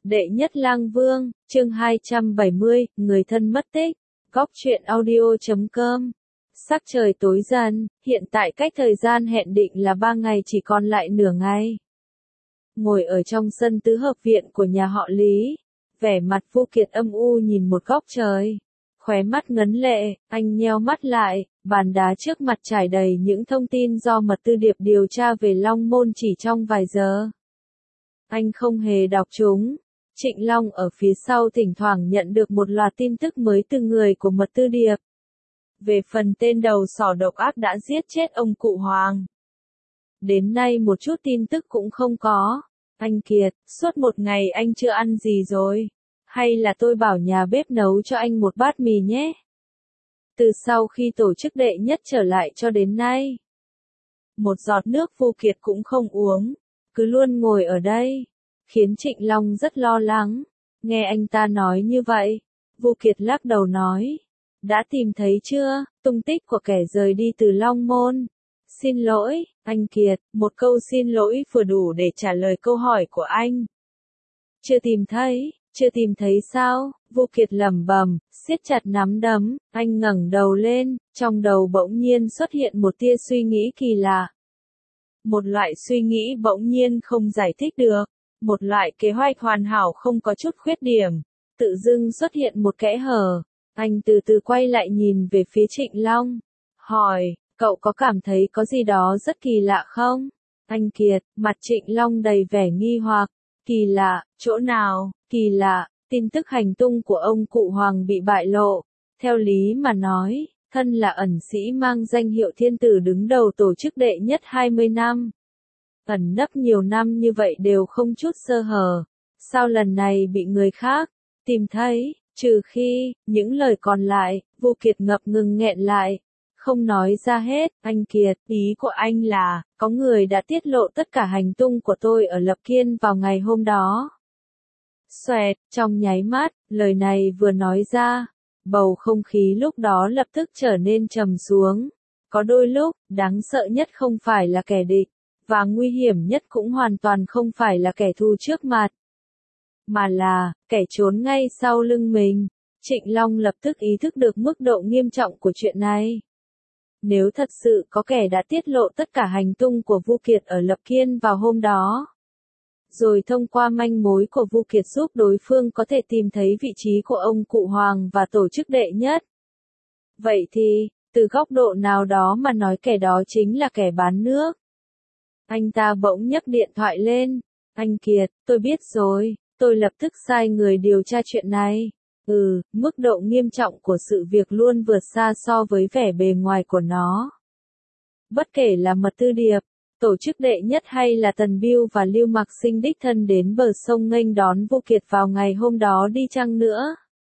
Đệ nhất lang vương, chương 270, người thân mất tích. Góc truyện audio.com. Sắc trời tối dần, hiện tại cách thời gian hẹn định là 3 ngày chỉ còn lại nửa ngày. Ngồi ở trong sân tứ hợp viện của nhà họ Lý, vẻ mặt Vu Kiệt âm u nhìn một góc trời. Khóe mắt ngấn lệ, anh nheo mắt lại, bàn đá trước mặt trải đầy những thông tin do mật tư điệp điều tra về Long Môn chỉ trong vài giờ. Anh không hề đọc chúng. Trịnh Long ở phía sau thỉnh thoảng nhận được một loạt tin tức mới từ người của mật tư điệp. Về phần tên đầu sỏ độc ác đã giết chết ông cụ Hoàng. Đến nay một chút tin tức cũng không có. Anh Kiệt, suốt một ngày anh chưa ăn gì rồi. Hay là tôi bảo nhà bếp nấu cho anh một bát mì nhé. Từ sau khi tổ chức đệ nhất trở lại cho đến nay, một giọt nước Vu Kiệt cũng không uống, cứ luôn ngồi ở đây, khiến Trịnh Long rất lo lắng. Nghe anh ta nói như vậy, Vu Kiệt lắc đầu nói, đã tìm thấy chưa, tung tích của kẻ rời đi từ Long Môn? Xin lỗi, anh Kiệt, một câu xin lỗi vừa đủ để trả lời câu hỏi của anh. Chưa tìm thấy sao? Vu Kiệt lẩm bẩm, siết chặt nắm đấm, anh ngẩng đầu lên, trong đầu bỗng nhiên xuất hiện một tia suy nghĩ kỳ lạ. Một loại suy nghĩ bỗng nhiên không giải thích được, một loại kế hoạch hoàn hảo không có chút khuyết điểm, tự dưng xuất hiện một kẽ hở. Anh từ từ quay lại nhìn về phía Trịnh Long, hỏi, cậu có cảm thấy có gì đó rất kỳ lạ không? Anh Kiệt, mặt Trịnh Long đầy vẻ nghi hoặc, kỳ lạ, chỗ nào, kỳ lạ, tin tức hành tung của ông cụ Hoàng bị bại lộ. Theo lý mà nói, thân là ẩn sĩ mang danh hiệu thiên tử đứng đầu tổ chức đệ nhất 20 năm. Ẩn nấp nhiều năm như vậy đều không chút sơ hở. Sao lần này bị người khác tìm thấy, trừ khi, những lời còn lại, Vu Kiệt ngập ngừng nghẹn lại. Không nói ra hết, anh Kiệt, ý của anh là, có người đã tiết lộ tất cả hành tung của tôi ở Lập Kiên vào ngày hôm đó. Xoẹt, trong nháy mắt, lời này vừa nói ra, bầu không khí lúc đó lập tức trở nên trầm xuống. Có đôi lúc, đáng sợ nhất không phải là kẻ địch, và nguy hiểm nhất cũng hoàn toàn không phải là kẻ thù trước mặt, mà là, kẻ trốn ngay sau lưng mình. Trịnh Long lập tức ý thức được mức độ nghiêm trọng của chuyện này. Nếu thật sự có kẻ đã tiết lộ tất cả hành tung của Vu Kiệt ở Lập Kiên vào hôm đó, rồi thông qua manh mối của Vu Kiệt giúp đối phương có thể tìm thấy vị trí của ông cụ Hoàng và tổ chức đệ nhất. Vậy thì, từ góc độ nào đó mà nói kẻ đó chính là kẻ bán nước. Anh ta bỗng nhấc điện thoại lên. Anh Kiệt, tôi biết rồi, tôi lập tức sai người điều tra chuyện này. Mức độ nghiêm trọng của sự việc luôn vượt xa so với vẻ bề ngoài của nó. Bất kể là mật tư điệp, tổ chức đệ nhất hay là Tần Bưu và Lưu Mặc Sinh đích thân đến bờ sông nghênh đón Vu Kiệt vào ngày hôm đó đi chăng nữa,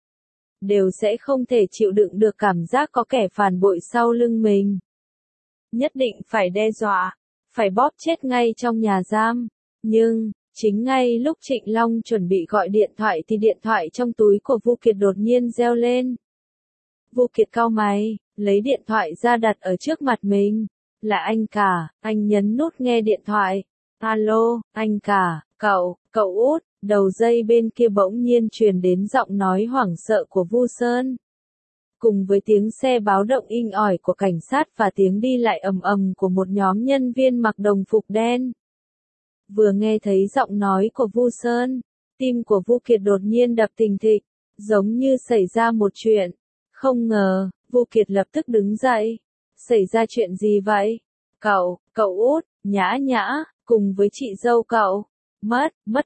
đều sẽ không thể chịu đựng được cảm giác có kẻ phản bội sau lưng mình. Nhất định phải đe dọa, phải bóp chết ngay trong nhà giam. Nhưng, chính ngay lúc Trịnh Long chuẩn bị gọi điện thoại thì điện thoại trong túi của Vu Kiệt đột nhiên reo lên. Vu Kiệt cau mày, lấy điện thoại ra đặt ở trước mặt mình. Là anh cả, anh nhấn nút nghe điện thoại. Alo, anh cả, cậu út, đầu dây bên kia bỗng nhiên truyền đến giọng nói hoảng sợ của Vu Sơn. Cùng với tiếng xe báo động inh ỏi của cảnh sát và tiếng đi lại ầm ầm của một nhóm nhân viên mặc đồng phục đen. Vừa nghe thấy giọng nói của Vu Sơn, tim của Vu Kiệt đột nhiên đập thình thịch, giống như xảy ra một chuyện. Không ngờ, Vu Kiệt lập tức đứng dậy. Xảy ra chuyện gì vậy? Cậu út, Nhã, cùng với chị dâu cậu. Mất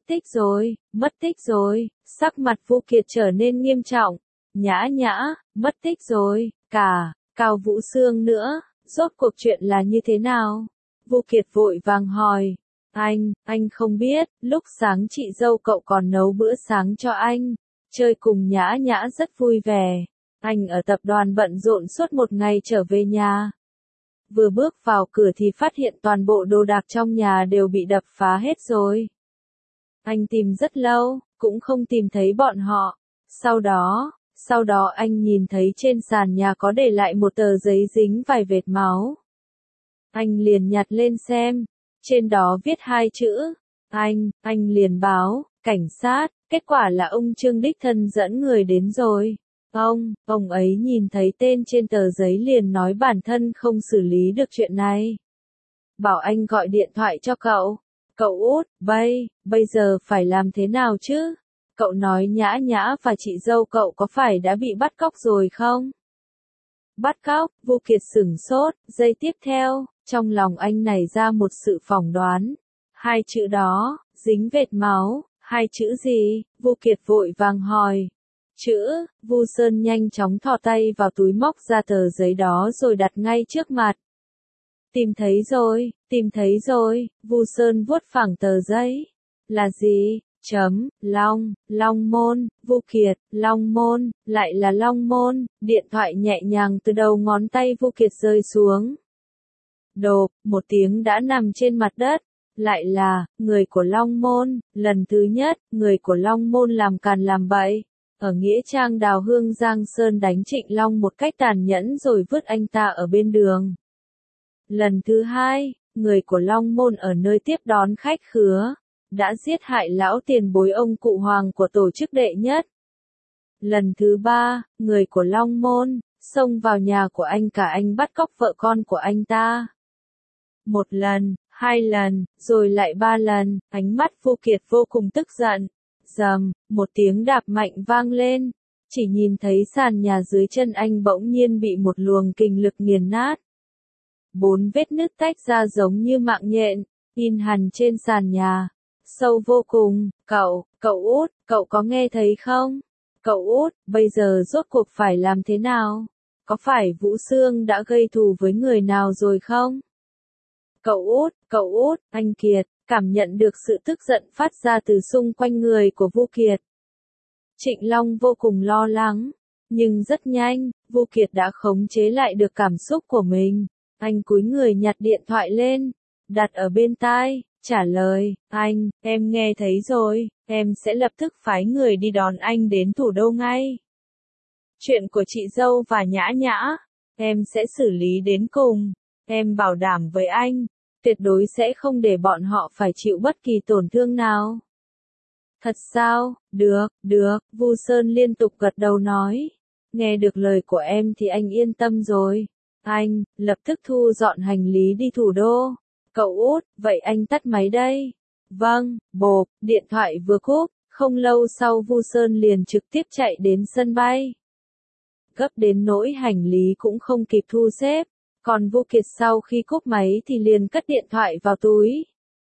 tích rồi. Sắc mặt Vu Kiệt trở nên nghiêm trọng. Nhã, mất tích rồi, Cao Vũ Sương nữa, rốt cuộc chuyện là như thế nào? Vu Kiệt vội vàng hỏi. Anh không biết, lúc sáng chị dâu cậu còn nấu bữa sáng cho anh, chơi cùng Nhã rất vui vẻ. Anh ở tập đoàn bận rộn suốt một ngày trở về nhà. Vừa bước vào cửa thì phát hiện toàn bộ đồ đạc trong nhà đều bị đập phá hết rồi. Anh tìm rất lâu, cũng không tìm thấy bọn họ. Sau đó anh nhìn thấy trên sàn nhà có để lại một tờ giấy dính vài vệt máu. Anh liền nhặt lên xem, trên đó viết 2 chữ. Anh liền báo, cảnh sát, Kết quả là ông Trương đích thân dẫn người đến rồi. Ông ấy nhìn thấy tên trên tờ giấy liền nói bản thân không xử lý được chuyện này. Bảo anh gọi điện thoại cho cậu. Cậu út, bây giờ phải làm thế nào chứ? Cậu nói Nhã Nhã và chị dâu cậu có phải đã bị bắt cóc rồi không? Bắt cóc, Vu Kiệt sửng sốt, giây tiếp theo, trong lòng anh nảy ra một sự phỏng đoán. Hai chữ đó, dính vệt máu, hai chữ gì? Vu Kiệt vội vàng hỏi. Chữ, Vu Sơn nhanh chóng thò tay vào túi móc ra tờ giấy đó rồi đặt ngay trước mặt. Tìm thấy rồi, Vu Sơn vuốt phẳng tờ giấy. Là gì? Long Môn, Vu Kiệt, Long Môn, lại là Long Môn, điện thoại nhẹ nhàng từ đầu ngón tay Vu Kiệt rơi xuống. Đột, một tiếng đã nằm trên mặt đất. Lại là, người của Long Môn, lần thứ nhất, người của Long Môn làm càn làm bậy. Ở Nghĩa Trang Đào Hương Giang Sơn đánh Trịnh Long một cách tàn nhẫn rồi vứt anh ta ở bên đường. Lần thứ hai, người của Long Môn ở nơi tiếp đón khách khứa, đã giết hại lão tiền bối ông cụ hoàng của tổ chức đệ nhất. Lần thứ ba, người của Long Môn, xông vào nhà của anh cả anh bắt cóc vợ con của anh ta. Một lần, hai lần, rồi lại ba lần, ánh mắt Vu Kiệt vô cùng tức giận. Rầm, một tiếng đạp mạnh vang lên, chỉ nhìn thấy sàn nhà dưới chân anh bỗng nhiên bị một luồng kình lực nghiền nát. 4 vết nứt tách ra giống như mạng nhện, in hằn trên sàn nhà, sâu vô cùng. Cậu út, cậu có nghe thấy không? Cậu út, bây giờ rốt cuộc phải làm thế nào? Có phải Vũ Sương đã gây thù với người nào rồi không? Cậu út, anh Kiệt, cảm nhận được sự tức giận phát ra từ xung quanh người của Vu Kiệt. Trịnh Long vô cùng lo lắng, nhưng rất nhanh, Vu Kiệt đã khống chế lại được cảm xúc của mình. Anh cúi người nhặt điện thoại lên, đặt ở bên tai, trả lời, anh, em nghe thấy rồi, em sẽ lập tức phái người đi đón anh đến thủ đô ngay. Chuyện của chị dâu và Nhã Nhã, em sẽ xử lý đến cùng, em bảo đảm với anh, tuyệt đối sẽ không để bọn họ phải chịu bất kỳ tổn thương nào. Thật sao? Được, Vu Sơn liên tục gật đầu nói. Nghe được lời của em thì anh yên tâm rồi. Anh, lập tức thu dọn hành lý đi thủ đô. Cậu út, vậy anh tắt máy đây. Vâng, bộp, điện thoại vừa cúp, không lâu sau Vu Sơn liền trực tiếp chạy đến sân bay. Gấp đến nỗi hành lý cũng không kịp thu xếp. Còn Vu Kiệt sau khi cúp máy thì liền cất điện thoại vào túi.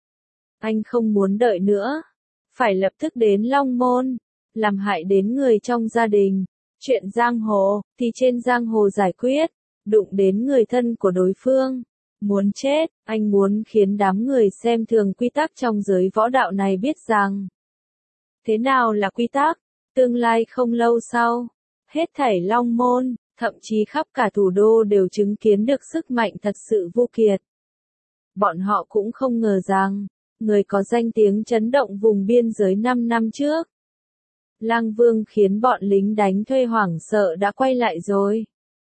Anh không muốn đợi nữa. Phải lập tức đến Long Môn. Làm hại đến người trong gia đình. Chuyện giang hồ, thì trên giang hồ giải quyết. Đụng đến người thân của đối phương. Muốn chết, anh muốn khiến đám người xem thường quy tắc trong giới võ đạo này biết rằng. Thế nào là quy tắc? Tương lai không lâu sau. Hết thảy Long Môn, thậm chí khắp cả thủ đô đều chứng kiến được sức mạnh thật sự Vu Kiệt. Bọn họ cũng không ngờ rằng, người có danh tiếng chấn động vùng biên giới 5 năm trước. Lang Vương khiến bọn lính đánh thuê hoảng sợ đã quay lại rồi.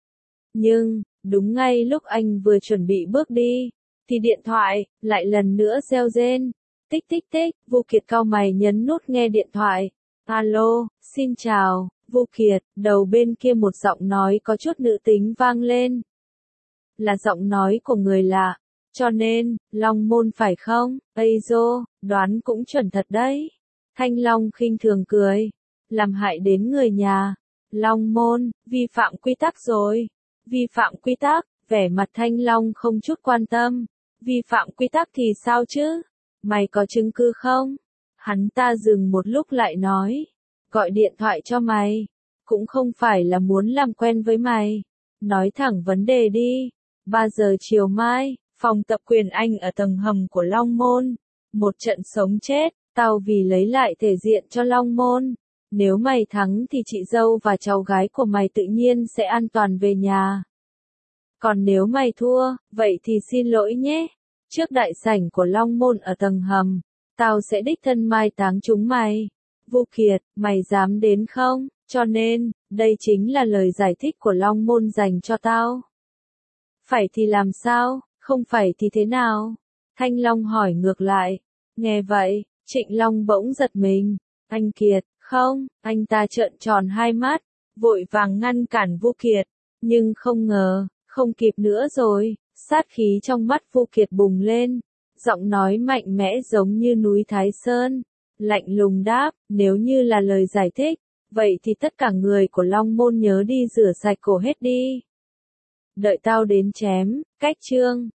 Nhưng, đúng ngay lúc anh vừa chuẩn bị bước đi, thì điện thoại, lại lần nữa reo rên. Tích tích tích, Vu Kiệt cau mày nhấn nút nghe điện thoại. Alo, xin chào, Vu Kiệt, đầu bên kia một giọng nói có chút nữ tính vang lên. Là giọng nói của người lạ, cho nên, Long Môn phải không? Ây dô, đoán cũng chuẩn thật đấy. Thanh Long khinh thường cười, làm hại đến người nhà. Long Môn, vi phạm quy tắc rồi. Vi phạm quy tắc, vẻ mặt Thanh Long không chút quan tâm. Vi phạm quy tắc thì sao chứ? Mày có chứng cứ không? Hắn ta dừng một lúc lại nói. Gọi điện thoại cho mày. Cũng không phải là muốn làm quen với mày. Nói thẳng vấn đề đi. 3 giờ chiều mai, phòng tập quyền Anh ở tầng hầm của Long Môn. Một trận sống chết, tao vì lấy lại thể diện cho Long Môn. Nếu mày thắng thì chị dâu và cháu gái của mày tự nhiên sẽ an toàn về nhà. Còn nếu mày thua, vậy thì xin lỗi nhé. Trước đại sảnh của Long Môn ở tầng hầm, tao sẽ đích thân mai táng chúng mày. Vu Kiệt, mày dám đến không? Cho nên, đây chính là lời giải thích của Long Môn dành cho tao. Phải thì làm sao, không phải thì thế nào? Thanh Long hỏi ngược lại. Nghe vậy, Trịnh Long bỗng giật mình. Anh Kiệt, Không, anh ta trợn tròn hai mắt, vội vàng ngăn cản Vu Kiệt, nhưng không ngờ, không kịp nữa rồi, sát khí trong mắt Vu Kiệt bùng lên, giọng nói mạnh mẽ giống như núi Thái Sơn, lạnh lùng đáp, nếu như là lời giải thích, vậy thì tất cả người của Long Môn nhớ đi rửa sạch cổ hết đi. Đợi tao đến chém, cách chương.